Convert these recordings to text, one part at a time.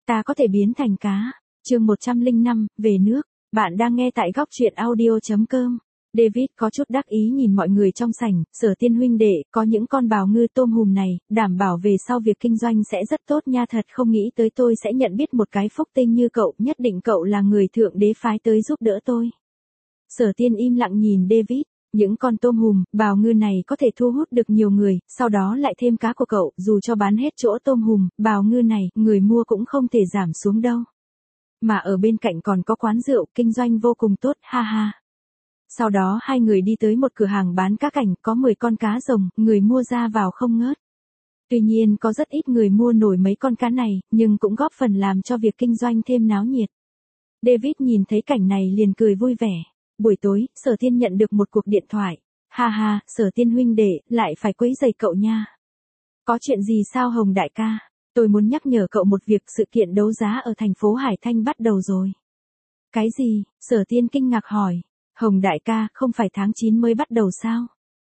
ta có thể biến thành cá. Chương 105, về nước. Bạn đang nghe tại góc truyện audio.com. David có chút đắc ý nhìn mọi người trong sảnh, Sở Tiên huynh đệ, có những con bào ngư tôm hùm này, đảm bảo về sau việc kinh doanh sẽ rất tốt nha, thật không nghĩ tới tôi sẽ nhận biết một cái phúc tinh như cậu, nhất định cậu là người thượng đế phái tới giúp đỡ tôi. Sở Tiên im lặng nhìn David, những con tôm hùm, bào ngư này có thể thu hút được nhiều người, sau đó lại thêm cá của cậu, dù cho bán hết chỗ tôm hùm, bào ngư này, người mua cũng không thể giảm xuống đâu. Mà ở bên cạnh còn có quán rượu, kinh doanh vô cùng tốt, ha ha. Sau đó hai người đi tới một cửa hàng bán cá cảnh, có 10 con cá rồng, người mua ra vào không ngớt. Tuy nhiên có rất ít người mua nổi mấy con cá này, nhưng cũng góp phần làm cho việc kinh doanh thêm náo nhiệt. David nhìn thấy cảnh này liền cười vui vẻ. Buổi tối, Sở Tiên nhận được một cuộc điện thoại. Ha ha, Sở Tiên huynh đệ, lại phải quấy rầy cậu nha. Có chuyện gì sao Hồng đại ca? Tôi muốn nhắc nhở cậu một việc, sự kiện đấu giá ở thành phố Hải Thanh bắt đầu rồi. Cái gì? Sở Tiên kinh ngạc hỏi. Hồng đại ca, không phải tháng 9 mới bắt đầu sao?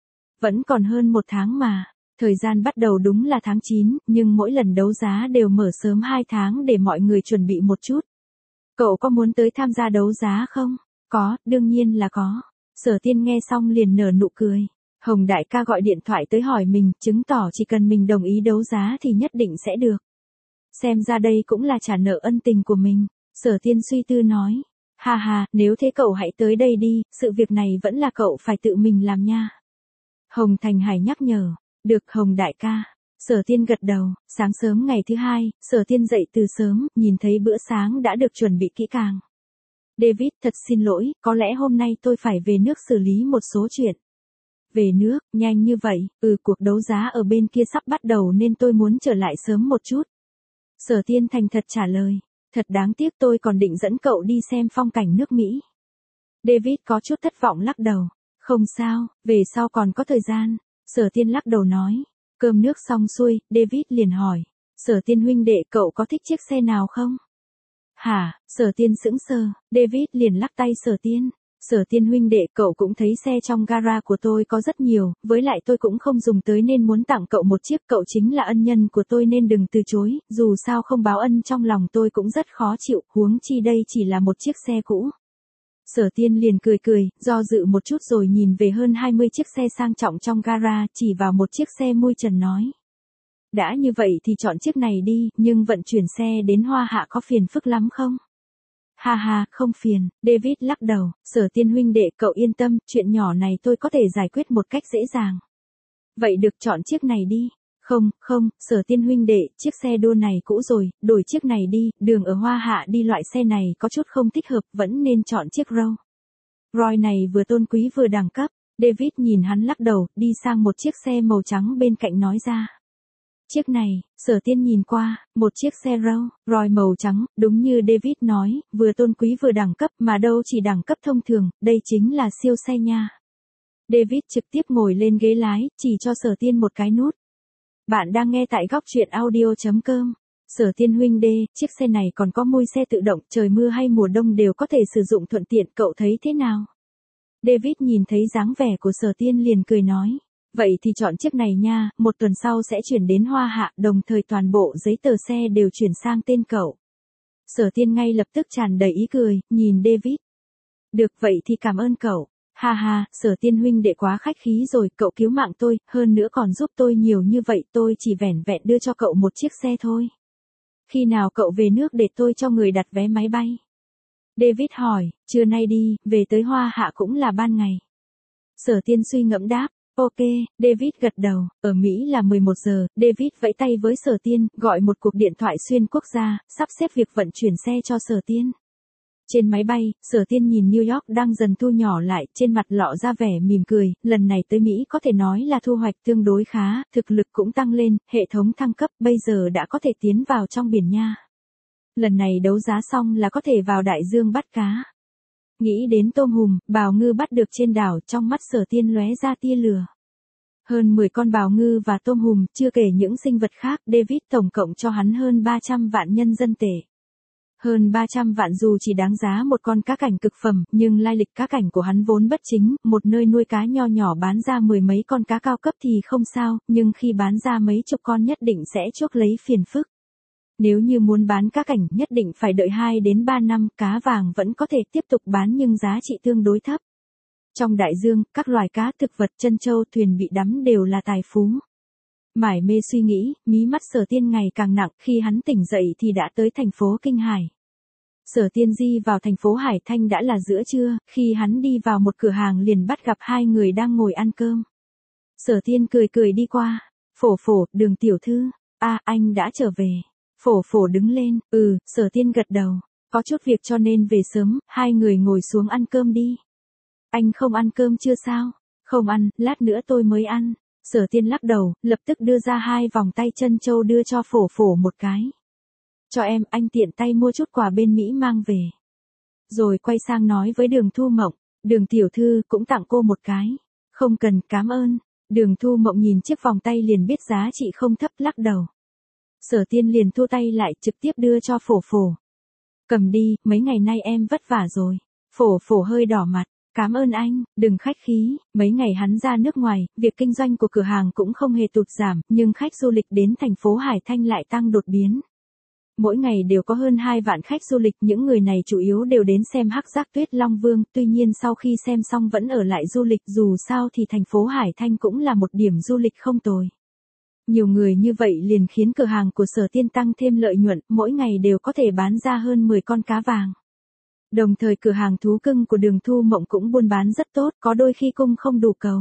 Vẫn còn hơn 1 tháng mà. Thời gian bắt đầu đúng là tháng 9, nhưng mỗi lần đấu giá đều mở sớm 2 tháng để mọi người chuẩn bị một chút. Cậu có muốn tới tham gia đấu giá không? Có, đương nhiên là có. Sở Tiên nghe xong liền nở nụ cười. Hồng đại ca gọi điện thoại tới hỏi mình, chứng tỏ chỉ cần mình đồng ý đấu giá thì nhất định sẽ được. Xem ra đây cũng là trả nợ ân tình của mình. Sở Tiên suy tư nói. Ha ha, nếu thế cậu hãy tới đây đi, sự việc này vẫn là cậu phải tự mình làm nha. Hồng Thành Hải nhắc nhở. Được Hồng đại ca. Sở Tiên gật đầu. Sáng sớm ngày thứ hai, Sở Tiên dậy từ sớm, nhìn thấy bữa sáng đã được chuẩn bị kỹ càng. David, thật xin lỗi, có lẽ hôm nay tôi phải về nước xử lý một số chuyện. Về nước, nhanh như vậy, cuộc đấu giá ở bên kia sắp bắt đầu nên tôi muốn trở lại sớm một chút. Sở Tiên thành thật trả lời, thật đáng tiếc tôi còn định dẫn cậu đi xem phong cảnh nước Mỹ. David có chút thất vọng lắc đầu, không sao, về sau còn có thời gian. Sở Tiên lắc đầu nói, cơm nước xong xuôi, David liền hỏi, Sở Tiên huynh đệ cậu có thích chiếc xe nào không? Hả? Sở Tiên sững sờ, David liền lắc tay Sở Tiên. Sở Tiên huynh đệ cậu cũng thấy xe trong gara của tôi có rất nhiều, với lại tôi cũng không dùng tới nên muốn tặng cậu một chiếc, cậu chính là ân nhân của tôi nên đừng từ chối, dù sao không báo ân trong lòng tôi cũng rất khó chịu, huống chi đây chỉ là một chiếc xe cũ. Sở Tiên liền cười cười, do dự một chút rồi nhìn về hơn 20 chiếc xe sang trọng trong gara, chỉ vào một chiếc xe mui trần nói. Đã như vậy thì chọn chiếc này đi, nhưng vận chuyển xe đến Hoa Hạ có phiền phức lắm không? Ha ha, không phiền, David lắc đầu, Sở Tiên huynh đệ cậu yên tâm, chuyện nhỏ này tôi có thể giải quyết một cách dễ dàng. Vậy được chọn chiếc này đi. Không, Sở Tiên huynh đệ, chiếc xe đua này cũ rồi, đổi chiếc này đi, đường ở Hoa Hạ đi loại xe này có chút không thích hợp, vẫn nên chọn chiếc Rolls Royce này vừa tôn quý vừa đẳng cấp. David nhìn hắn lắc đầu, đi sang một chiếc xe màu trắng bên cạnh nói ra. Chiếc này, Sở Tiên nhìn qua, một chiếc xe Rolls Royce màu trắng, đúng như David nói, vừa tôn quý vừa đẳng cấp mà đâu chỉ đẳng cấp thông thường, đây chính là siêu xe nha. David trực tiếp ngồi lên ghế lái, chỉ cho Sở Tiên một cái nút. Bạn đang nghe tại góc truyện audio.com. Sở Tiên huynh đê, chiếc xe này còn có mui xe tự động, trời mưa hay mùa đông đều có thể sử dụng thuận tiện, cậu thấy thế nào? David nhìn thấy dáng vẻ của Sở Tiên liền cười nói. Vậy thì chọn chiếc này nha, 1 tuần sau sẽ chuyển đến Hoa Hạ, đồng thời toàn bộ giấy tờ xe đều chuyển sang tên cậu. Sở Tiên ngay lập tức tràn đầy ý cười, nhìn David. Được vậy thì cảm ơn cậu. Ha ha, Sở Tiên huynh đệ quá khách khí rồi, cậu cứu mạng tôi, hơn nữa còn giúp tôi nhiều như vậy, tôi chỉ vẻn vẹn đưa cho cậu một chiếc xe thôi. Khi nào cậu về nước để tôi cho người đặt vé máy bay? David hỏi, trưa nay đi, về tới Hoa Hạ cũng là ban ngày. Sở Tiên suy ngẫm đáp. Ok, David gật đầu, ở Mỹ là 11 giờ, David vẫy tay với Sở Tiên, gọi một cuộc điện thoại xuyên quốc gia, sắp xếp việc vận chuyển xe cho Sở Tiên. Trên máy bay, Sở Tiên nhìn New York đang dần thu nhỏ lại, trên mặt lộ ra vẻ mỉm cười, lần này tới Mỹ có thể nói là thu hoạch tương đối khá, thực lực cũng tăng lên, hệ thống thăng cấp, bây giờ đã có thể tiến vào trong biển nha. Lần này đấu giá xong là có thể vào đại dương bắt cá. Nghĩ đến tôm hùm, bào ngư bắt được trên đảo, trong mắt Sở Tiên lóe ra tia lửa. Hơn 10 con bào ngư và tôm hùm, chưa kể những sinh vật khác, David tổng cộng cho hắn hơn 300 vạn nhân dân tệ. Hơn 300 vạn dù chỉ đáng giá một con cá cảnh cực phẩm, nhưng lai lịch cá cảnh của hắn vốn bất chính, một nơi nuôi cá nho nhỏ bán ra 10 mấy con cá cao cấp thì không sao, nhưng khi bán ra mấy chục con nhất định sẽ chuốc lấy phiền phức. Nếu như muốn bán cá cảnh nhất định phải đợi 2 đến 3 năm, cá vàng vẫn có thể tiếp tục bán nhưng giá trị tương đối thấp. Trong đại dương, các loài cá thực vật trân châu thuyền bị đắm đều là tài phú. Mải mê suy nghĩ, mí mắt Sở Tiên ngày càng nặng, khi hắn tỉnh dậy thì đã tới thành phố Kinh Hải. Sở Tiên di vào thành phố Hải Thanh đã là giữa trưa, khi hắn đi vào một cửa hàng liền bắt gặp hai người đang ngồi ăn cơm. Sở Tiên cười cười đi qua, Phổ Phổ, Đường tiểu thư, anh đã trở về. Phổ Phổ đứng lên, Sở Tiên gật đầu, có chút việc cho nên về sớm, hai người ngồi xuống ăn cơm đi. Anh không ăn cơm chưa sao? Không ăn, lát nữa tôi mới ăn. Sở Tiên lắc đầu, lập tức đưa ra 2 vòng tay trân châu đưa cho Phổ Phổ một cái. Cho em, anh tiện tay mua chút quà bên Mỹ mang về. Rồi quay sang nói với Đường Thu Mộng, Đường tiểu thư cũng tặng cô một cái. Không cần, cảm ơn. Đường Thu Mộng nhìn chiếc vòng tay liền biết giá trị không thấp, lắc đầu. Sở Tiên liền thu tay lại, trực tiếp đưa cho Phổ Phổ. Cầm đi, mấy ngày nay em vất vả rồi. Phổ Phổ hơi đỏ mặt. Cảm ơn anh, đừng khách khí, mấy ngày hắn ra nước ngoài, việc kinh doanh của cửa hàng cũng không hề tụt giảm, nhưng khách du lịch đến thành phố Hải Thanh lại tăng đột biến. Mỗi ngày đều có hơn 2 vạn khách du lịch, những người này chủ yếu đều đến xem hắc giác tuyết Long Vương, tuy nhiên sau khi xem xong vẫn ở lại du lịch, dù sao thì thành phố Hải Thanh cũng là một điểm du lịch không tồi. Nhiều người như vậy liền khiến cửa hàng của Sở Tiên tăng thêm lợi nhuận, mỗi ngày đều có thể bán ra hơn 10 con cá vàng. Đồng thời cửa hàng thú cưng của Đường Thu Mộng cũng buôn bán rất tốt, có đôi khi cung không đủ cầu.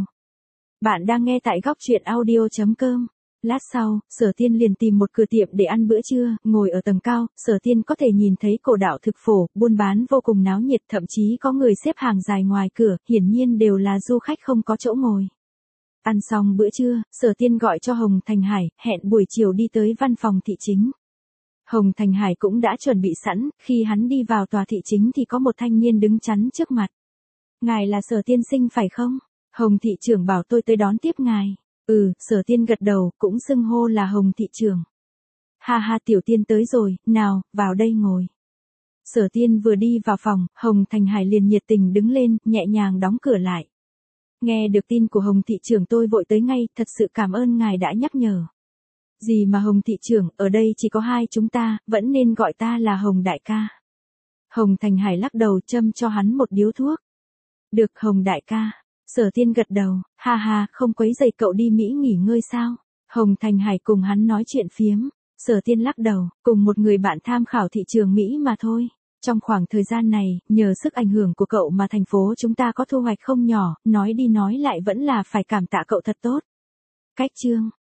Bạn đang nghe tại góc truyện audio.com. Lát sau, Sở Tiên liền tìm một cửa tiệm để ăn bữa trưa, ngồi ở tầng cao, Sở Tiên có thể nhìn thấy cổ đạo thực phổ, buôn bán vô cùng náo nhiệt, thậm chí có người xếp hàng dài ngoài cửa, hiển nhiên đều là du khách không có chỗ ngồi. Ăn xong bữa trưa, Sở Tiên gọi cho Hồng Thành Hải, hẹn buổi chiều đi tới văn phòng thị chính. Hồng Thành Hải cũng đã chuẩn bị sẵn, khi hắn đi vào tòa thị chính thì có một thanh niên đứng chắn trước mặt. Ngài là Sở tiên sinh phải không? Hồng thị trưởng bảo tôi tới đón tiếp ngài. Sở Tiên gật đầu, cũng xưng hô là Hồng thị trưởng. Ha ha, tiểu Tiên tới rồi, nào, vào đây ngồi. Sở Tiên vừa đi vào phòng, Hồng Thành Hải liền nhiệt tình đứng lên, nhẹ nhàng đóng cửa lại. Nghe được tin của Hồng thị trưởng tôi vội tới ngay, thật sự cảm ơn ngài đã nhắc nhở. Gì mà Hồng thị trưởng, ở đây chỉ có hai chúng ta, vẫn nên gọi ta là Hồng đại ca. Hồng Thành Hải lắc đầu châm cho hắn một điếu thuốc. Được Hồng đại ca. Sở Tiên gật đầu, ha ha, không quấy rầy cậu đi Mỹ nghỉ ngơi sao? Hồng Thành Hải cùng hắn nói chuyện phiếm. Sở Tiên lắc đầu, cùng một người bạn tham khảo thị trường Mỹ mà thôi. Trong khoảng thời gian này, nhờ sức ảnh hưởng của cậu mà thành phố chúng ta có thu hoạch không nhỏ, nói đi nói lại vẫn là phải cảm tạ cậu thật tốt. Cách chương